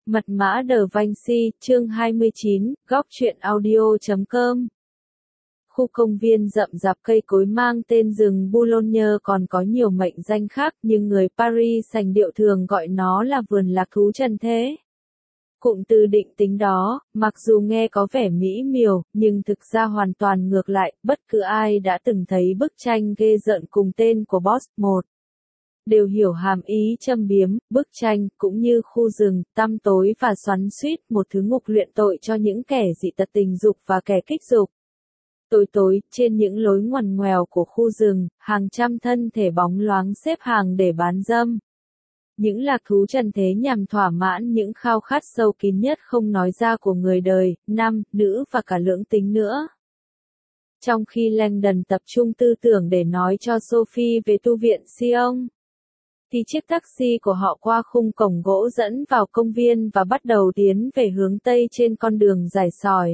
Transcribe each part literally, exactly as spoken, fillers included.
Mật mã Da Vinci, chương hai mươi chín, góc truyện audio chấm com. Khu công viên rậm rạp cây cối mang tên rừng Boulogne còn có nhiều mệnh danh khác, nhưng người Paris sành điệu thường gọi nó là vườn lạc thú trần thế. Cụm từ định tính đó, mặc dù nghe có vẻ mỹ miều, nhưng thực ra hoàn toàn ngược lại, bất cứ ai đã từng thấy bức tranh ghê rợn cùng tên của Boss một đều hiểu hàm ý châm biếm. Bức tranh, cũng như khu rừng, tăm tối và xoắn xuýt, một thứ ngục luyện tội cho những kẻ dị tật tình dục và kẻ kích dục. Tối tối, trên những lối ngoằn ngoèo của khu rừng, hàng trăm thân thể bóng loáng xếp hàng để bán dâm. Những lạc thú trần thế nhằm thỏa mãn những khao khát sâu kín nhất không nói ra của người đời, nam, nữ và cả lưỡng tính nữa. Trong khi Langdon tập trung tư tưởng để nói cho Sophie về tu viện Sion, thì chiếc taxi của họ qua khung cổng gỗ dẫn vào công viên và bắt đầu tiến về hướng Tây trên con đường dài sỏi.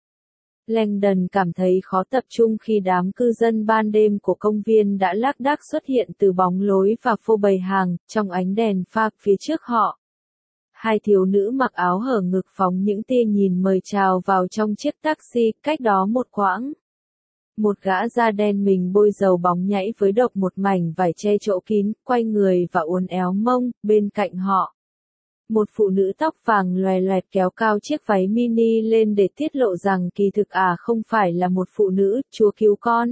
Langdon cảm thấy khó tập trung khi đám cư dân ban đêm của công viên đã lác đác xuất hiện từ bóng lối và phô bày hàng, trong ánh đèn pha phía trước họ. Hai thiếu nữ mặc áo hở ngực phóng những tia nhìn mời chào vào trong chiếc taxi, cách đó một quãng. Một gã da đen mình bôi dầu bóng nhảy với độc một mảnh vải che chỗ kín, quay người và uốn éo mông, bên cạnh họ. Một phụ nữ tóc vàng loè loẹt kéo cao chiếc váy mini lên để tiết lộ rằng kỳ thực à không phải là một phụ nữ, Chúa cứu con.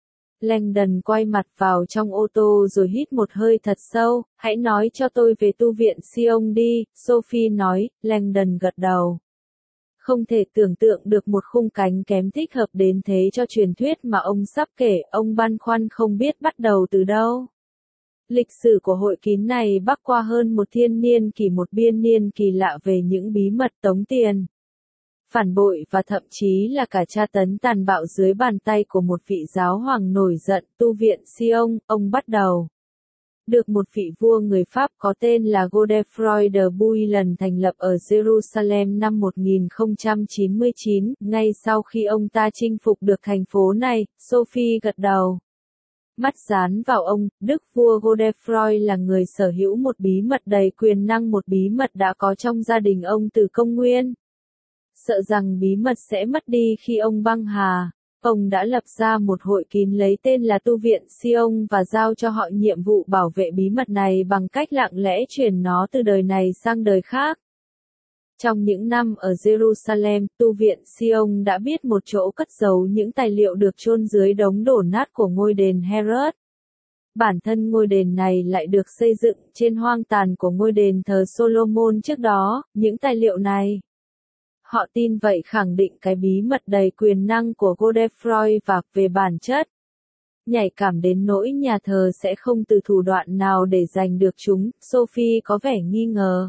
Langdon quay mặt vào trong ô tô rồi hít một hơi thật sâu, hãy nói cho tôi về tu viện Sion đi, Sophie nói. Langdon gật đầu. Không thể tưởng tượng được một khung cánh kém thích hợp đến thế cho truyền thuyết mà ông sắp kể, ông băn khoăn không biết bắt đầu từ đâu. Lịch sử của hội kín này bắc qua hơn một thiên niên kỷ, một biên niên kỳ lạ về những bí mật tống tiền, phản bội và thậm chí là cả tra tấn tàn bạo dưới bàn tay của một vị giáo hoàng nổi giận. Tu viện Sion, ông bắt đầu được một vị vua người Pháp có tên là Godefroy de Bouillon thành lập ở Jerusalem năm một nghìn không trăm chín mươi chín, ngay sau khi ông ta chinh phục được thành phố này. Sophie gật đầu. Mắt dán vào ông, đức vua Godefroy là người sở hữu một bí mật đầy quyền năng, một bí mật đã có trong gia đình ông từ công nguyên. Sợ rằng bí mật sẽ mất đi khi ông băng hà, ông đã lập ra một hội kín lấy tên là Tu viện Sion và giao cho họ nhiệm vụ bảo vệ bí mật này bằng cách lặng lẽ truyền nó từ đời này sang đời khác. Trong những năm ở Jerusalem, Tu viện Sion đã biết một chỗ cất giấu những tài liệu được chôn dưới đống đổ nát của ngôi đền Herod. Bản thân ngôi đền này lại được xây dựng trên hoang tàn của ngôi đền thờ Solomon trước đó. Những tài liệu này, họ tin vậy, khẳng định cái bí mật đầy quyền năng của Godefroy và về bản chất nhạy cảm đến nỗi nhà thờ sẽ không từ thủ đoạn nào để giành được chúng. Sophie có vẻ nghi ngờ.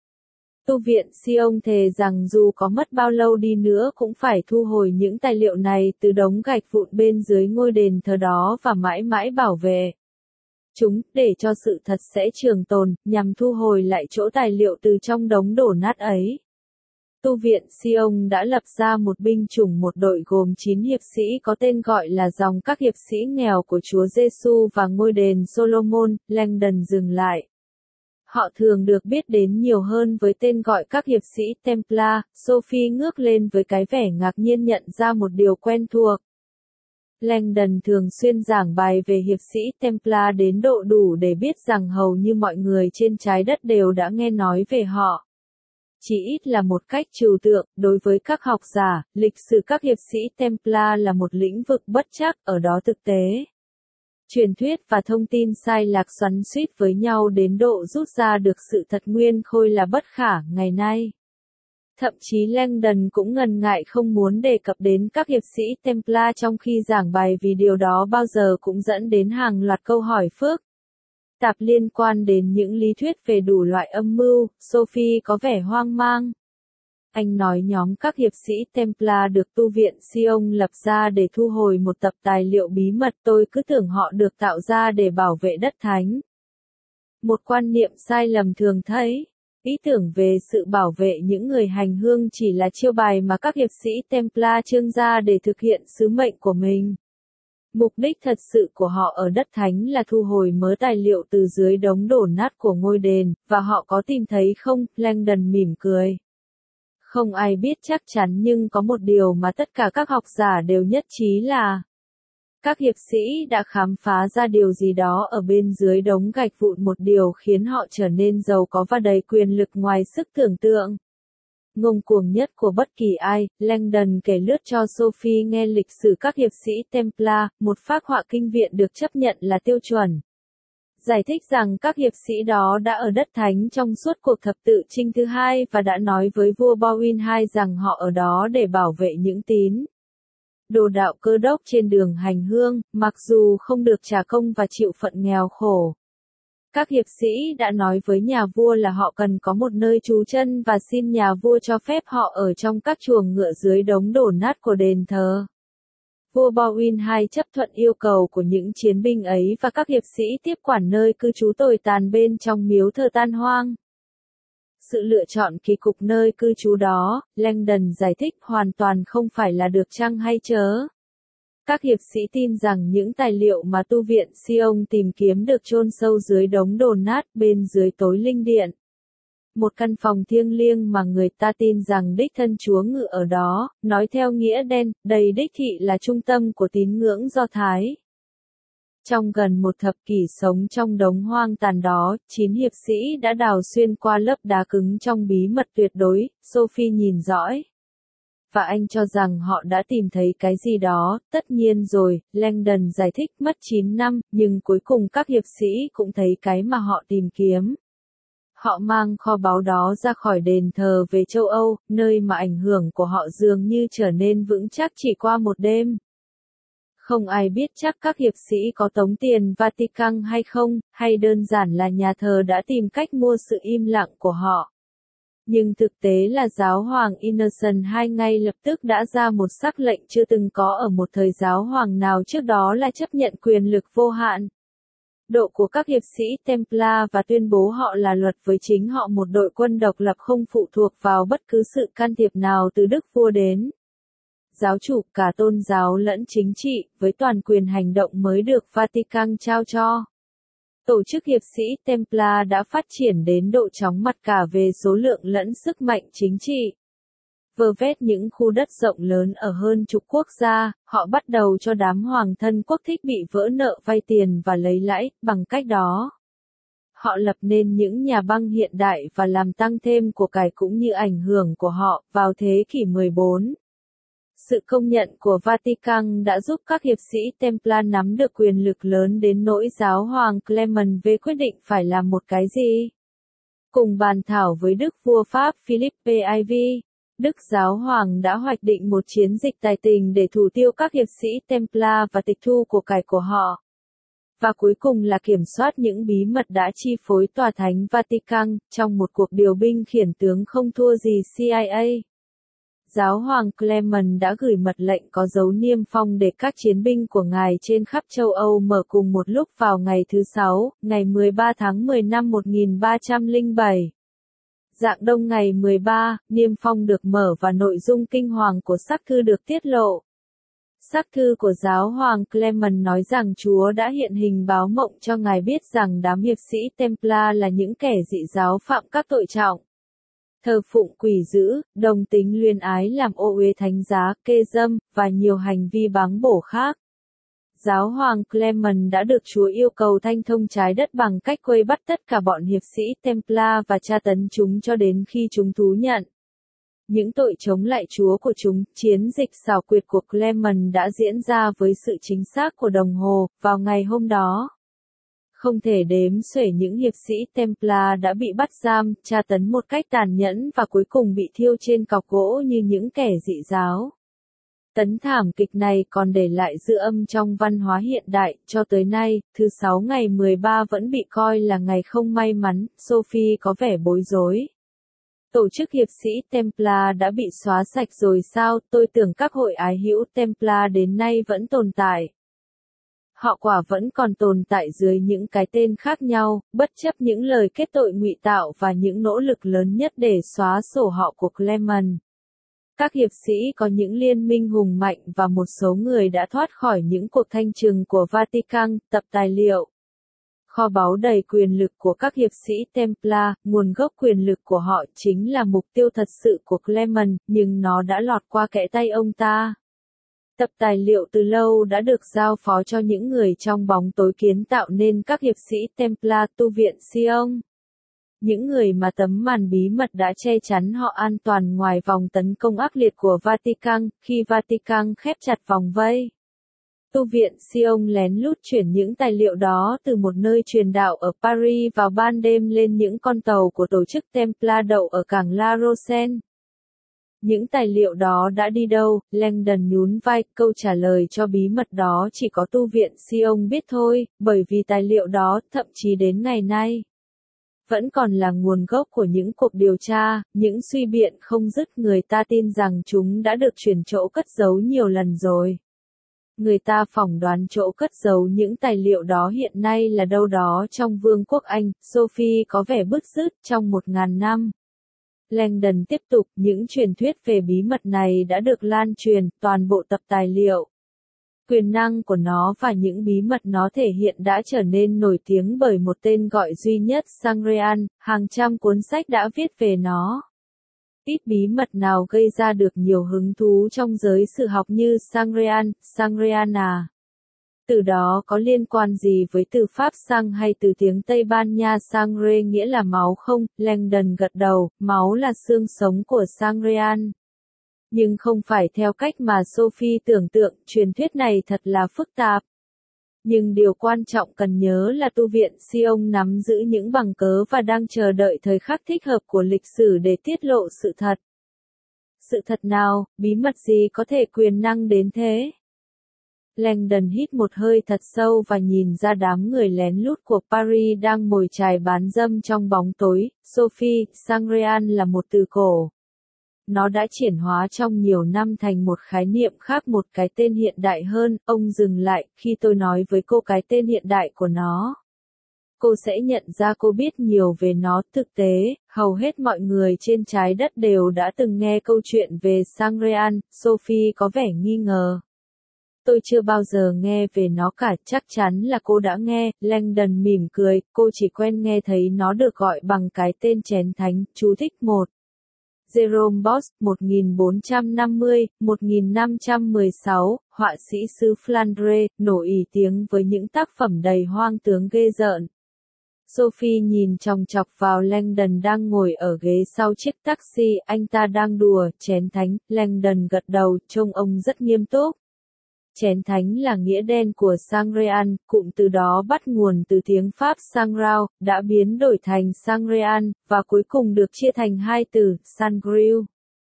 Tu viện Sion thề rằng dù có mất bao lâu đi nữa cũng phải thu hồi những tài liệu này từ đống gạch vụn bên dưới ngôi đền thờ đó và mãi mãi bảo vệ chúng, để cho sự thật sẽ trường tồn, nhằm thu hồi lại chỗ tài liệu từ trong đống đổ nát ấy. Tu viện Sion đã lập ra một binh chủng, một đội gồm chín hiệp sĩ có tên gọi là dòng các hiệp sĩ nghèo của Chúa Giêsu và ngôi đền Solomon. Langdon dừng lại. Họ thường được biết đến nhiều hơn với tên gọi các hiệp sĩ Templar. Sophie ngước lên với cái vẻ ngạc nhiên nhận ra một điều quen thuộc. Langdon thường xuyên giảng bài về hiệp sĩ Templar đến độ đủ để biết rằng hầu như mọi người trên trái đất đều đã nghe nói về họ. Chỉ ít là một cách trừu tượng, đối với các học giả, lịch sử các hiệp sĩ Templar là một lĩnh vực bất trắc, ở đó thực tế, truyền thuyết và thông tin sai lạc xoắn xuýt với nhau đến độ rút ra được sự thật nguyên khôi là bất khả ngày nay. Thậm chí Langdon cũng ngần ngại không muốn đề cập đến các hiệp sĩ Templar trong khi giảng bài vì điều đó bao giờ cũng dẫn đến hàng loạt câu hỏi phức tạp liên quan đến những lý thuyết về đủ loại âm mưu. Sophie có vẻ hoang mang. Anh nói nhóm các hiệp sĩ Templar được Tu viện Sion lập ra để thu hồi một tập tài liệu bí mật, tôi cứ tưởng họ được tạo ra để bảo vệ đất thánh. Một quan niệm sai lầm thường thấy. Ý tưởng về sự bảo vệ những người hành hương chỉ là chiêu bài mà các hiệp sĩ Templar trương ra để thực hiện sứ mệnh của mình. Mục đích thật sự của họ ở đất thánh là thu hồi mớ tài liệu từ dưới đống đổ nát của ngôi đền, và họ có tìm thấy không? Langdon mỉm cười. Không ai biết chắc chắn, nhưng có một điều mà tất cả các học giả đều nhất trí là các hiệp sĩ đã khám phá ra điều gì đó ở bên dưới đống gạch vụn, một điều khiến họ trở nên giàu có và đầy quyền lực ngoài sức tưởng tượng. Ngông cuồng nhất của bất kỳ ai, Langdon kể lướt cho Sophie nghe lịch sử các hiệp sĩ Templar, một phác họa kinh viện được chấp nhận là tiêu chuẩn. Giải thích rằng các hiệp sĩ đó đã ở đất thánh trong suốt cuộc thập tự chinh thứ hai và đã nói với vua Baldwin đệ nhị rằng họ ở đó để bảo vệ những tín đồ đạo Cơ đốc trên đường hành hương, mặc dù không được trả công và chịu phận nghèo khổ. Các hiệp sĩ đã nói với nhà vua là họ cần có một nơi trú chân và xin nhà vua cho phép họ ở trong các chuồng ngựa dưới đống đổ nát của đền thờ. Vua Baldwin đệ nhị chấp thuận yêu cầu của những chiến binh ấy và các hiệp sĩ tiếp quản nơi cư trú tồi tàn bên trong miếu thờ tan hoang. Sự lựa chọn kỳ cục nơi cư trú đó, Langdon giải thích, hoàn toàn không phải là được chăng hay chớ. Các hiệp sĩ tin rằng những tài liệu mà tu viện Sion tìm kiếm được chôn sâu dưới đống đổ nát bên dưới tối linh điện. Một căn phòng thiêng liêng mà người ta tin rằng đích thân Chúa ngự ở đó, nói theo nghĩa đen, đầy đích thị là trung tâm của tín ngưỡng Do Thái. Trong gần một thập kỷ sống trong đống hoang tàn đó, chín hiệp sĩ đã đào xuyên qua lớp đá cứng trong bí mật tuyệt đối, Sophie nhìn dõi. Và anh cho rằng họ đã tìm thấy cái gì đó, tất nhiên rồi, Langdon giải thích, mất chín năm, nhưng cuối cùng các hiệp sĩ cũng thấy cái mà họ tìm kiếm. Họ mang kho báu đó ra khỏi đền thờ về châu Âu, nơi mà ảnh hưởng của họ dường như trở nên vững chắc chỉ qua một đêm. Không ai biết chắc các hiệp sĩ có tống tiền Vatican hay không, hay đơn giản là nhà thờ đã tìm cách mua sự im lặng của họ. Nhưng thực tế là giáo hoàng Innocent đệ nhị ngay lập tức đã ra một sắc lệnh chưa từng có ở một thời giáo hoàng nào trước đó là chấp nhận quyền lực vô hạn độ của các hiệp sĩ Templar và tuyên bố họ là luật với chính họ, một đội quân độc lập không phụ thuộc vào bất cứ sự can thiệp nào từ đức vua đến giáo chủ, cả tôn giáo lẫn chính trị, với toàn quyền hành động mới được Vatican trao cho. Tổ chức hiệp sĩ Templar đã phát triển đến độ chóng mặt cả về số lượng lẫn sức mạnh chính trị. Vơ vét những khu đất rộng lớn ở hơn chục quốc gia, họ bắt đầu cho đám hoàng thân quốc thích bị vỡ nợ vay tiền và lấy lãi, bằng cách đó. Họ lập nên những nhà băng hiện đại và làm tăng thêm của cải cũng như ảnh hưởng của họ, vào thế kỷ mười bốn. Sự công nhận của Vatican đã giúp các hiệp sĩ Templar nắm được quyền lực lớn đến nỗi giáo hoàng Clement về quyết định phải làm một cái gì. Cùng bàn thảo với đức vua Pháp Philippe hai, Đức Giáo Hoàng đã hoạch định một chiến dịch tài tình để thủ tiêu các hiệp sĩ Templar và tịch thu của cải của họ. Và cuối cùng là kiểm soát những bí mật đã chi phối tòa thánh Vatican, trong một cuộc điều binh khiển tướng không thua gì C I A. Giáo hoàng Clement đã gửi mật lệnh có dấu niêm phong để các chiến binh của ngài trên khắp châu Âu mở cùng một lúc vào ngày thứ Sáu, ngày mười ba tháng mười năm một nghìn ba trăm lẻ bảy. Rạng đông ngày mười ba, niêm phong được mở và nội dung kinh hoàng của sắc thư được tiết lộ. Sắc thư của giáo hoàng Clement nói rằng Chúa đã hiện hình báo mộng cho ngài biết rằng đám hiệp sĩ Templar là những kẻ dị giáo phạm các tội trọng. Thờ phụng quỷ dữ, đồng tính luyên ái, làm ô uế thánh giá, kê dâm, và nhiều hành vi báng bổ khác. Giáo hoàng Clement đã được Chúa yêu cầu thanh thông trái đất bằng cách quây bắt tất cả bọn hiệp sĩ Templar và tra tấn chúng cho đến khi chúng thú nhận những tội chống lại Chúa của chúng. Chiến dịch xảo quyệt của Clement đã diễn ra với sự chính xác của đồng hồ, vào ngày hôm đó. Không thể đếm xuể những hiệp sĩ Templar đã bị bắt giam, tra tấn một cách tàn nhẫn và cuối cùng bị thiêu trên cọc gỗ như những kẻ dị giáo. Tấn thảm kịch này còn để lại dư âm trong văn hóa hiện đại, cho tới nay, thứ Sáu ngày mười ba vẫn bị coi là ngày không may mắn. Sophie có vẻ bối rối. Tổ chức hiệp sĩ Templar đã bị xóa sạch rồi sao? Tôi tưởng các hội ái hữu Templar đến nay vẫn tồn tại. Họ quả vẫn còn tồn tại dưới những cái tên khác nhau, bất chấp những lời kết tội ngụy tạo và những nỗ lực lớn nhất để xóa sổ họ của Clement. Các hiệp sĩ có những liên minh hùng mạnh và một số người đã thoát khỏi những cuộc thanh trừng của Vatican. Tập tài liệu. Kho báu đầy quyền lực của các hiệp sĩ Templar, nguồn gốc quyền lực của họ chính là mục tiêu thật sự của Clement, nhưng nó đã lọt qua kẽ tay ông ta. Tập tài liệu từ lâu đã được giao phó cho những người trong bóng tối kiến tạo nên các hiệp sĩ Templar tu viện Sion. Những người mà tấm màn bí mật đã che chắn họ an toàn ngoài vòng tấn công ác liệt của Vatican, khi Vatican khép chặt vòng vây. Tu viện Sion lén lút chuyển những tài liệu đó từ một nơi truyền đạo ở Paris vào ban đêm lên những con tàu của tổ chức Templar đậu ở cảng La Rochelle. Những tài liệu đó đã đi đâu? Langdon nhún vai, câu trả lời cho bí mật đó chỉ có tu viện Sion biết thôi, bởi vì tài liệu đó, thậm chí đến ngày nay, vẫn còn là nguồn gốc của những cuộc điều tra, những suy biện không dứt. Người ta tin rằng chúng đã được chuyển chỗ cất giấu nhiều lần rồi. Người ta phỏng đoán chỗ cất giấu những tài liệu đó hiện nay là đâu đó trong Vương quốc Anh. Sophie có vẻ bứt rứt. Trong một ngàn năm. Langdon tiếp tục, những truyền thuyết về bí mật này đã được lan truyền, toàn bộ tập tài liệu. Quyền năng của nó và những bí mật nó thể hiện đã trở nên nổi tiếng bởi một tên gọi duy nhất, Sangreal. Hàng trăm cuốn sách đã viết về nó. Ít bí mật nào gây ra được nhiều hứng thú trong giới sử học như Sangreal, Sangreana. Từ đó có liên quan gì với từ Pháp sang hay từ tiếng Tây Ban Nha sangre nghĩa là máu không? Langdon gật đầu, máu là xương sống của Sangreal. Nhưng không phải theo cách mà Sophie tưởng tượng, truyền thuyết này thật là phức tạp. Nhưng điều quan trọng cần nhớ là tu viện Sion nắm giữ những bằng cớ và đang chờ đợi thời khắc thích hợp của lịch sử để tiết lộ sự thật. Sự thật nào, bí mật gì có thể quyền năng đến thế? Langdon hít một hơi thật sâu và nhìn ra đám người lén lút của Paris đang mồi chài bán dâm trong bóng tối. Sophie, Sangreal là một từ cổ. Nó đã chuyển hóa trong nhiều năm thành một khái niệm khác, một cái tên hiện đại hơn. Ông dừng lại, khi tôi nói với cô cái tên hiện đại của nó, cô sẽ nhận ra cô biết nhiều về nó. Thực tế, hầu hết mọi người trên trái đất đều đã từng nghe câu chuyện về Sangreal. Sophie có vẻ nghi ngờ. Tôi chưa bao giờ nghe về nó cả. Chắc chắn là cô đã nghe. Langdon mỉm cười, cô chỉ quen nghe thấy nó được gọi bằng cái tên chén thánh. Chú thích một. Jerome Bosch, một nghìn bốn trăm năm mươi đến một nghìn năm trăm mười sáu, họa sĩ xứ Flandre, nổi tiếng với những tác phẩm đầy hoang tướng ghê rợn. Sophie nhìn chòng chọc vào Langdon đang ngồi ở ghế sau chiếc taxi. Anh ta đang đùa, chén thánh. Langdon gật đầu, trông ông rất nghiêm túc. Chén thánh là nghĩa đen của Sangreal, cụm từ đó bắt nguồn từ tiếng Pháp Sangrao, đã biến đổi thành Sangreal, và cuối cùng được chia thành hai từ, Sangriu.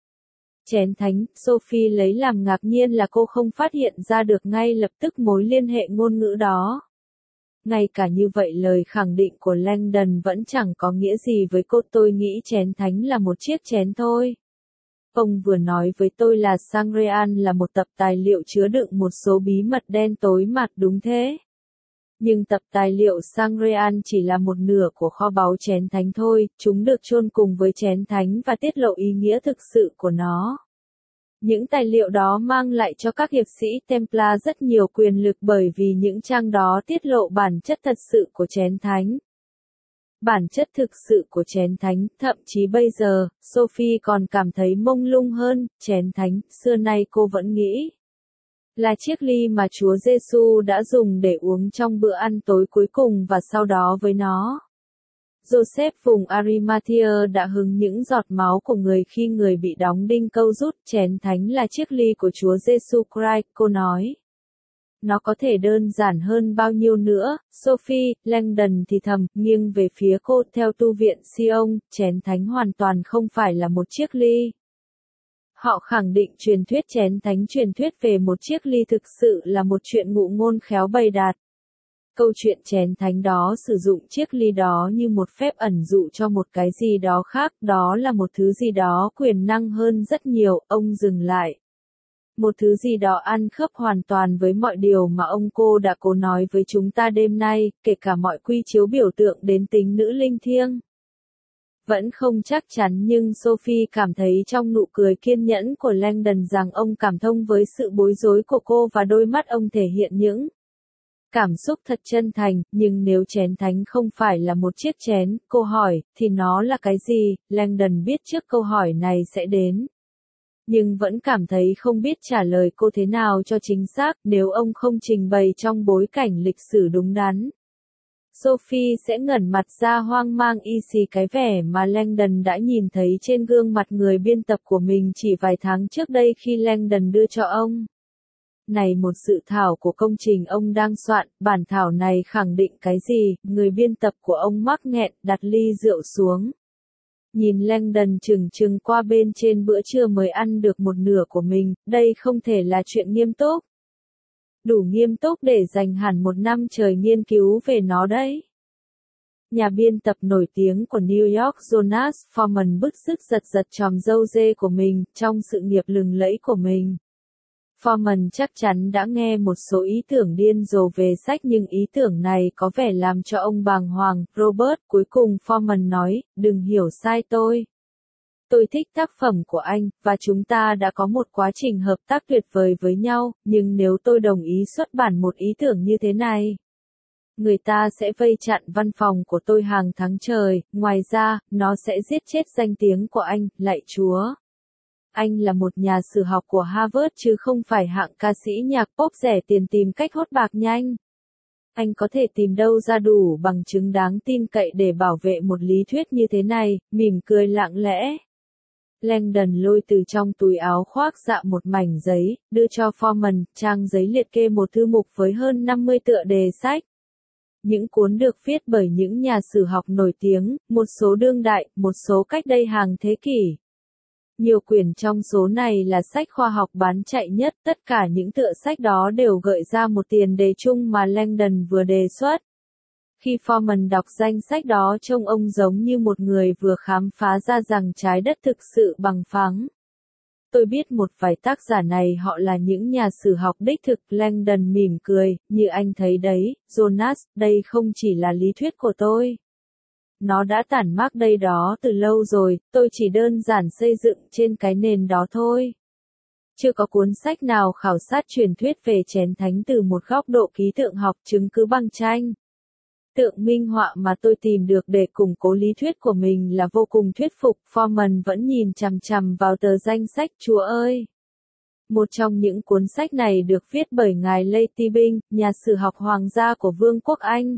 Chén thánh, Sophie lấy làm ngạc nhiên là cô không phát hiện ra được ngay lập tức mối liên hệ ngôn ngữ đó. Ngay cả như vậy lời khẳng định của Langdon vẫn chẳng có nghĩa gì với cô. Tôi nghĩ chén thánh là một chiếc chén thôi. Ông vừa nói với tôi là Sangreal là một tập tài liệu chứa đựng một số bí mật đen tối mặt, đúng thế? Nhưng tập tài liệu Sangreal chỉ là một nửa của kho báu chén thánh thôi, chúng được chôn cùng với chén thánh và tiết lộ ý nghĩa thực sự của nó. Những tài liệu đó mang lại cho các hiệp sĩ Templar rất nhiều quyền lực bởi vì những trang đó tiết lộ bản chất thật sự của chén thánh. Bản chất thực sự của chén thánh, thậm chí bây giờ, Sophie còn cảm thấy mông lung hơn. Chén thánh, xưa nay cô vẫn nghĩ là chiếc ly mà Chúa Giêsu đã dùng để uống trong bữa ăn tối cuối cùng và sau đó với nó. Joseph vùng Arimathea đã hứng những giọt máu của người khi người bị đóng đinh câu rút. Chén thánh là chiếc ly của Chúa Giêsu Christ, cô nói. Nó có thể đơn giản hơn bao nhiêu nữa, Sophie? Langdon thì thầm, nghiêng về phía cô. Theo tu viện Sion, chén thánh hoàn toàn không phải là một chiếc ly. Họ khẳng định truyền thuyết chén thánh truyền thuyết về một chiếc ly thực sự là một chuyện ngụ ngôn khéo bày đặt. Câu chuyện chén thánh đó sử dụng chiếc ly đó như một phép ẩn dụ cho một cái gì đó khác, đó là một thứ gì đó quyền năng hơn rất nhiều. Ông dừng lại. Một thứ gì đó ăn khớp hoàn toàn với mọi điều mà ông cô đã cố nói với chúng ta đêm nay, kể cả mọi quy chiếu biểu tượng đến tính nữ linh thiêng. Vẫn không chắc chắn nhưng Sophie cảm thấy trong nụ cười kiên nhẫn của Langdon rằng ông cảm thông với sự bối rối của cô và đôi mắt ông thể hiện những cảm xúc thật chân thành, nhưng nếu chén thánh không phải là một chiếc chén, cô hỏi, thì nó là cái gì? Langdon biết trước câu hỏi này sẽ đến. Nhưng vẫn cảm thấy không biết trả lời cô thế nào cho chính xác nếu ông không trình bày trong bối cảnh lịch sử đúng đắn. Sophie sẽ ngẩn mặt ra hoang mang y xì cái vẻ mà Langdon đã nhìn thấy trên gương mặt người biên tập của mình chỉ vài tháng trước đây khi Langdon đưa cho ông. Này một dự thảo của công trình ông đang soạn, bản thảo này khẳng định cái gì? Người biên tập của ông mắc nghẹn, đặt ly rượu xuống. Nhìn Langdon chừng chừng qua bên trên bữa trưa mới ăn được một nửa của mình, đây không thể là chuyện nghiêm túc. Đủ nghiêm túc để dành hẳn một năm trời nghiên cứu về nó đấy. Nhà biên tập nổi tiếng của New York Jonas Forman bứt rứt giật giật chòm râu dê của mình, trong sự nghiệp lừng lẫy của mình. Forman chắc chắn đã nghe một số ý tưởng điên rồ về sách nhưng ý tưởng này có vẻ làm cho ông bàng hoàng. Robert, cuối cùng Forman nói, đừng hiểu sai tôi. Tôi thích tác phẩm của anh, và chúng ta đã có một quá trình hợp tác tuyệt vời với nhau, nhưng nếu tôi đồng ý xuất bản một ý tưởng như thế này, người ta sẽ vây chặn văn phòng của tôi hàng tháng trời, ngoài ra, nó sẽ giết chết danh tiếng của anh, lạy Chúa. Anh là một nhà sử học của Harvard chứ không phải hạng ca sĩ nhạc pop rẻ tiền tìm cách hốt bạc nhanh. Anh có thể tìm đâu ra đủ bằng chứng đáng tin cậy để bảo vệ một lý thuyết như thế này, mỉm cười lặng lẽ. Langdon lôi từ trong túi áo khoác dạ một mảnh giấy, đưa cho Forman, trang giấy liệt kê một thư mục với hơn năm mươi tựa đề sách. Những cuốn được viết bởi những nhà sử học nổi tiếng, một số đương đại, một số cách đây hàng thế kỷ. Nhiều quyển trong số này là sách khoa học bán chạy nhất, tất cả những tựa sách đó đều gợi ra một tiền đề chung mà Langdon vừa đề xuất. Khi Forman đọc danh sách đó trông ông giống như một người vừa khám phá ra rằng trái đất thực sự bằng phẳng. Tôi biết một vài tác giả này họ là những nhà sử học đích thực. Langdon mỉm cười, như anh thấy đấy, Jonas, đây không chỉ là lý thuyết của tôi. Nó đã tản mác đây đó từ lâu rồi, tôi chỉ đơn giản xây dựng trên cái nền đó thôi. Chưa có cuốn sách nào khảo sát truyền thuyết về chén thánh từ một góc độ ký tượng học chứng cứ bằng tranh. Tượng minh họa mà tôi tìm được để củng cố lý thuyết của mình là vô cùng thuyết phục. Forman vẫn nhìn chằm chằm vào tờ danh sách. Chúa ơi! Một trong những cuốn sách này được viết bởi ngài Leigh Teabing, nhà sử học hoàng gia của Vương quốc Anh.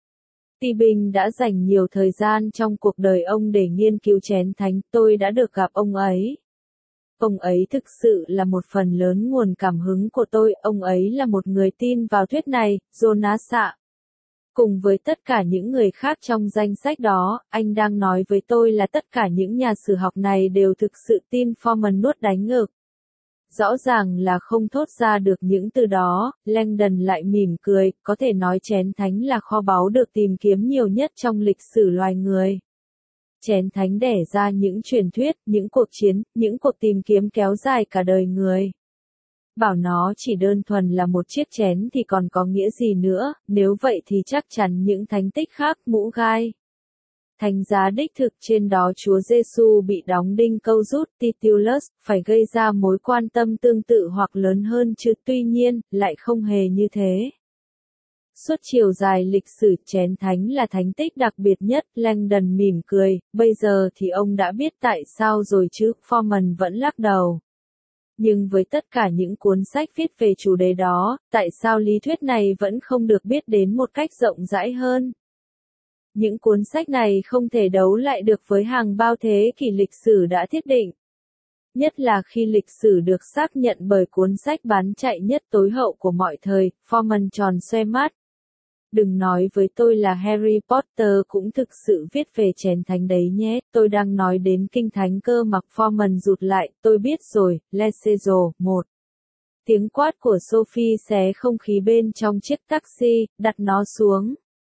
Teabing đã dành nhiều thời gian trong cuộc đời ông để nghiên cứu chén thánh. Tôi đã được gặp ông ấy. Ông ấy thực sự là một phần lớn nguồn cảm hứng của tôi. Ông ấy là một người tin vào thuyết này, Jonas ạ. Cùng với tất cả những người khác trong danh sách đó, anh đang nói với tôi là tất cả những nhà sử học này đều thực sự tin. Forman nuốt đánh ngực. Rõ ràng là không thốt ra được những từ đó, Langdon lại mỉm cười, có thể nói chén thánh là kho báu được tìm kiếm nhiều nhất trong lịch sử loài người. Chén thánh đẻ ra những truyền thuyết, những cuộc chiến, những cuộc tìm kiếm kéo dài cả đời người. Bảo nó chỉ đơn thuần là một chiếc chén thì còn có nghĩa gì nữa, nếu vậy thì chắc chắn những thánh tích khác, mũ gai. Thánh giá đích thực trên đó Chúa Giêsu bị đóng đinh câu rút Titulus, phải gây ra mối quan tâm tương tự hoặc lớn hơn chứ, tuy nhiên, lại không hề như thế. Suốt chiều dài lịch sử chén thánh là thánh tích đặc biệt nhất. Langdon mỉm cười, bây giờ thì ông đã biết tại sao rồi chứ. Forman vẫn lắc đầu. Nhưng với tất cả những cuốn sách viết về chủ đề đó, tại sao lý thuyết này vẫn không được biết đến một cách rộng rãi hơn? Những cuốn sách này không thể đấu lại được với hàng bao thế kỷ lịch sử đã thiết định. Nhất là khi lịch sử được xác nhận bởi cuốn sách bán chạy nhất tối hậu của mọi thời. Forman tròn xoe mắt. Đừng nói với tôi là Harry Potter cũng thực sự viết về chén thánh đấy nhé, tôi đang nói đến kinh thánh cơ mà. Forman rụt lại, tôi biết rồi, Lesezo, một. Tiếng quát của Sophie xé không khí bên trong chiếc taxi, đặt nó xuống.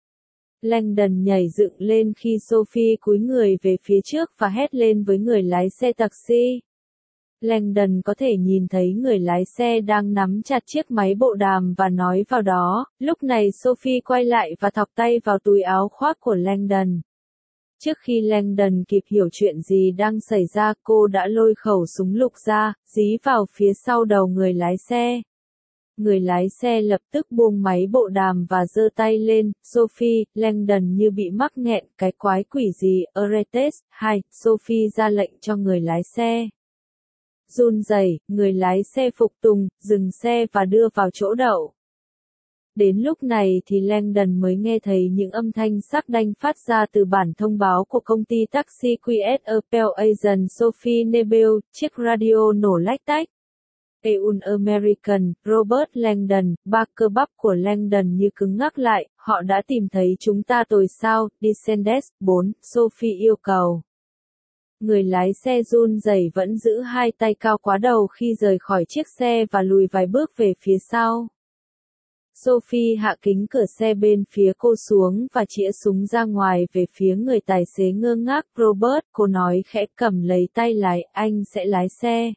Langdon nhảy dựng lên khi Sophie cúi người về phía trước và hét lên với người lái xe taxi. Langdon có thể nhìn thấy người lái xe đang nắm chặt chiếc máy bộ đàm và nói vào đó, lúc này Sophie quay lại và thọc tay vào túi áo khoác của Langdon. Trước khi Langdon kịp hiểu chuyện gì đang xảy ra, cô đã lôi khẩu súng lục ra, dí vào phía sau đầu người lái xe. Người lái xe lập tức buông máy bộ đàm và giơ tay lên. Sophie, Langdon như bị mắc nghẹn, cái quái quỷ gì, Aretes, hai, Sophie ra lệnh cho người lái xe. Run rẩy, người lái xe phục tùng, dừng xe và đưa vào chỗ đậu. Đến lúc này thì Langdon mới nghe thấy những âm thanh sắc đanh phát ra từ bản thông báo của công ty taxi quy ét Apple Agent Sophie Nebel, chiếc radio nổ lách tách. Un American, Robert Langdon, ba cơ bắp của Langdon như cứng ngắc lại, họ đã tìm thấy chúng ta rồi sao, Descendants, bốn, Sophie yêu cầu. Người lái xe run rẩy vẫn giữ hai tay cao quá đầu khi rời khỏi chiếc xe và lùi vài bước về phía sau. Sophie hạ kính cửa xe bên phía cô xuống và chĩa súng ra ngoài về phía người tài xế ngơ ngác. Robert, cô nói khẽ, cầm lấy tay lái, anh sẽ lái xe.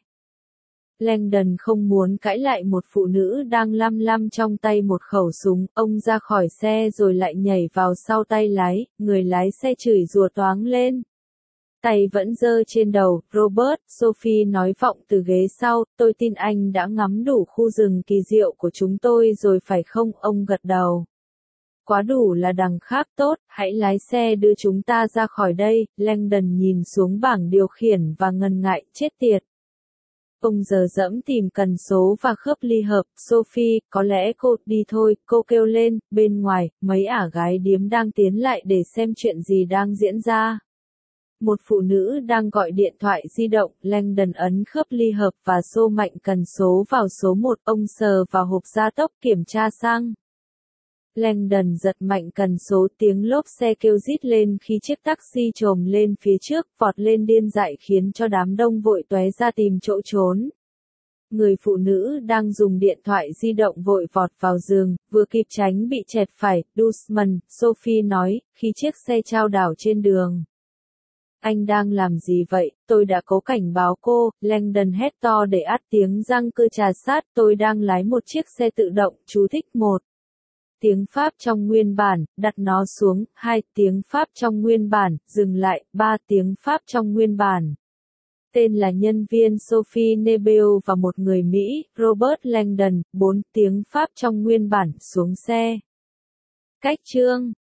Langdon không muốn cãi lại một phụ nữ đang lăm lăm trong tay một khẩu súng, ông ra khỏi xe rồi lại nhảy vào sau tay lái, người lái xe chửi rủa toáng lên. Tay vẫn giơ trên đầu, Robert, Sophie nói vọng từ ghế sau, tôi tin anh đã ngắm đủ khu rừng kỳ diệu của chúng tôi rồi phải không, ông gật đầu. Quá đủ là đằng khác tốt, hãy lái xe đưa chúng ta ra khỏi đây. Langdon nhìn xuống bảng điều khiển và ngần ngại, chết tiệt. Ông giờ dẫm tìm cần số và khớp ly hợp. Sophie, có lẽ cô, đi thôi, cô kêu lên. Bên ngoài, mấy ả gái điếm đang tiến lại để xem chuyện gì đang diễn ra. Một phụ nữ đang gọi điện thoại di động. Langdon ấn khớp ly hợp và xô mạnh cần số vào số một. Ông sờ vào hộp gia tốc kiểm tra xăng. Langdon giật mạnh cần số, tiếng lốp xe kêu rít lên khi chiếc taxi chồm lên phía trước, vọt lên điên dại khiến cho đám đông vội tóe ra tìm chỗ trốn. Người phụ nữ đang dùng điện thoại di động vội vọt vào giường, vừa kịp tránh bị chẹt phải. Dusman, Sophie nói, khi chiếc xe chao đảo trên đường. Anh đang làm gì vậy? Tôi đã cố cảnh báo cô. Langdon hét to để át tiếng răng cưa trà sát. Tôi đang lái một chiếc xe tự động. Chú thích một. Tiếng Pháp trong nguyên bản, đặt nó xuống. Hai. Tiếng Pháp trong nguyên bản, dừng lại. Ba. Tiếng Pháp trong nguyên bản. Tên là nhân viên Sophie Nebel và một người Mỹ, Robert Langdon. Bốn. Tiếng Pháp trong nguyên bản, xuống xe. Cách chương